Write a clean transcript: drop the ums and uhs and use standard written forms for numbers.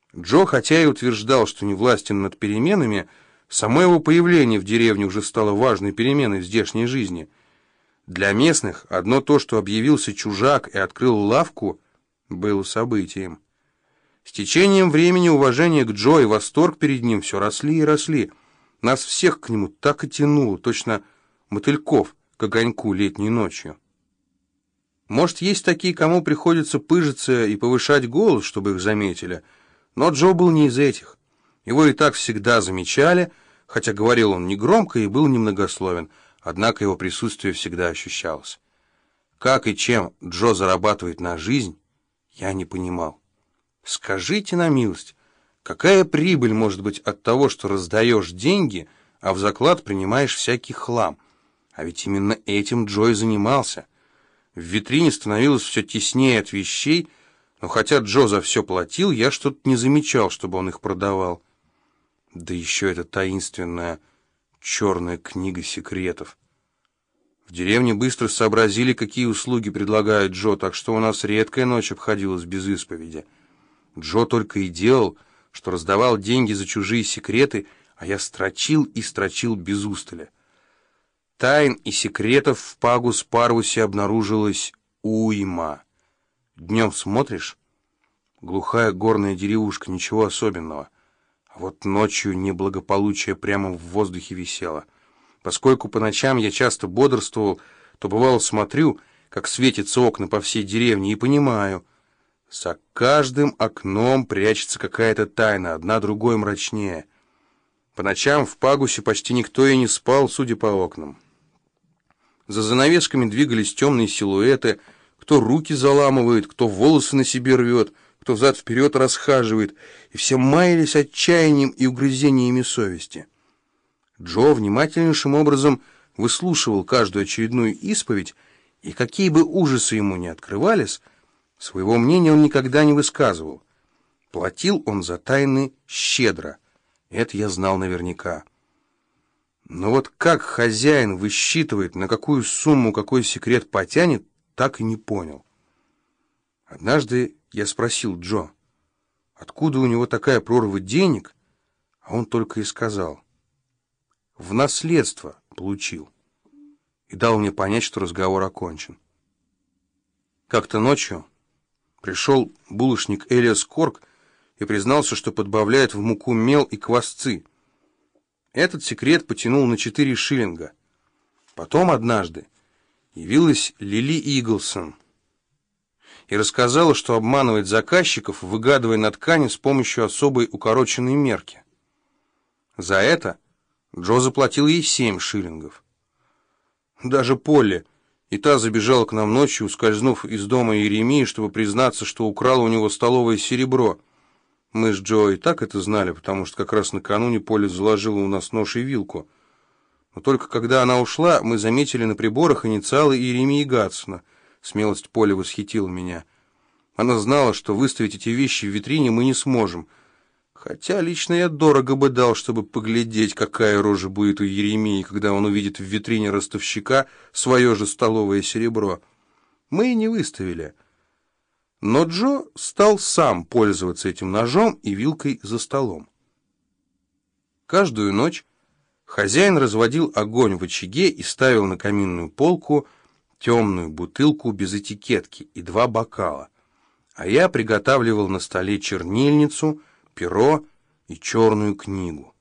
Джо, хотя и утверждал, что не властен над переменами, само его появление в деревне уже стало важной переменой в здешней жизни. Для местных одно то, что объявился чужак и открыл лавку, было событием. С течением времени уважение к Джо и восторг перед ним все росли и росли. Нас всех к нему так и тянуло, точно мотыльков к огоньку летней ночью. Может, есть такие, кому приходится пыжиться и повышать голос, чтобы их заметили, но Джо был не из этих. Его и так всегда замечали, хотя говорил он негромко и был немногословен, однако его присутствие всегда ощущалось. Как и чем Джо зарабатывает на жизнь, я не понимал. Скажите на милость, какая прибыль может быть от того, что раздаешь деньги, а в заклад принимаешь всякий хлам? А ведь именно этим Джо и занимался. В витрине становилось все теснее от вещей, но хотя Джо за все платил, я что-то не замечал, чтобы он их продавал. Да еще эта таинственная черная книга секретов. В деревне быстро сообразили, какие услуги предлагает Джо, так что у нас редкая ночь обходилась без исповеди. Джо только и делал, что раздавал деньги за чужие секреты, а я строчил и строчил без устали. Тайн и секретов в Пагус-Парвусе обнаружилось уйма. Днем смотришь — глухая горная деревушка, ничего особенного. А вот ночью неблагополучие прямо в воздухе висело. Поскольку по ночам я часто бодрствовал, то бывало смотрю, как светятся окна по всей деревне, и понимаю, за каждым окном прячется какая-то тайна, одна другой мрачнее. По ночам в Пагусе почти никто и не спал, судя по окнам. За занавесками двигались темные силуэты, кто руки заламывает, кто волосы на себе рвет, кто взад-вперед расхаживает, и все маялись отчаянием и угрызениями совести. Джо внимательнейшим образом выслушивал каждую очередную исповедь, и какие бы ужасы ему ни открывались, своего мнения он никогда не высказывал. Платил он за тайны щедро, это я знал наверняка. Но вот как хозяин высчитывает, на какую сумму какой секрет потянет, так и не понял. Однажды я спросил Джо, откуда у него такая прорва денег, а он только и сказал: в наследство получил, и дал мне понять, что разговор окончен. Как-то ночью пришел булочник Элиас Корк и признался, что подбавляет в муку мел и квасцы. Этот секрет потянул на 4 шиллинга. Потом однажды явилась Лили Иглсон и рассказала, что обманывает заказчиков, выгадывая на ткани с помощью особой укороченной мерки. За это Джо заплатил ей 7 шиллингов. Даже Полли, и та забежала к нам ночью, ускользнув из дома Иеремии, чтобы признаться, что украла у него столовое серебро. Мы с Джо и так это знали, потому что как раз накануне Полли заложила у нас нож и вилку. Но только когда она ушла, мы заметили на приборах инициалы Иеремии Гадсона. Смелость Полли восхитила меня. Она знала, что выставить эти вещи в витрине мы не сможем. Хотя лично я дорого бы дал, чтобы поглядеть, какая рожа будет у Иеремии, когда он увидит в витрине ростовщика свое же столовое серебро. Мы и не выставили. Но Джо стал сам пользоваться этим ножом и вилкой за столом. Каждую ночь хозяин разводил огонь в очаге и ставил на каминную полку темную бутылку без этикетки и 2 бокала, а я приготавливал на столе чернильницу, перо и черную книгу.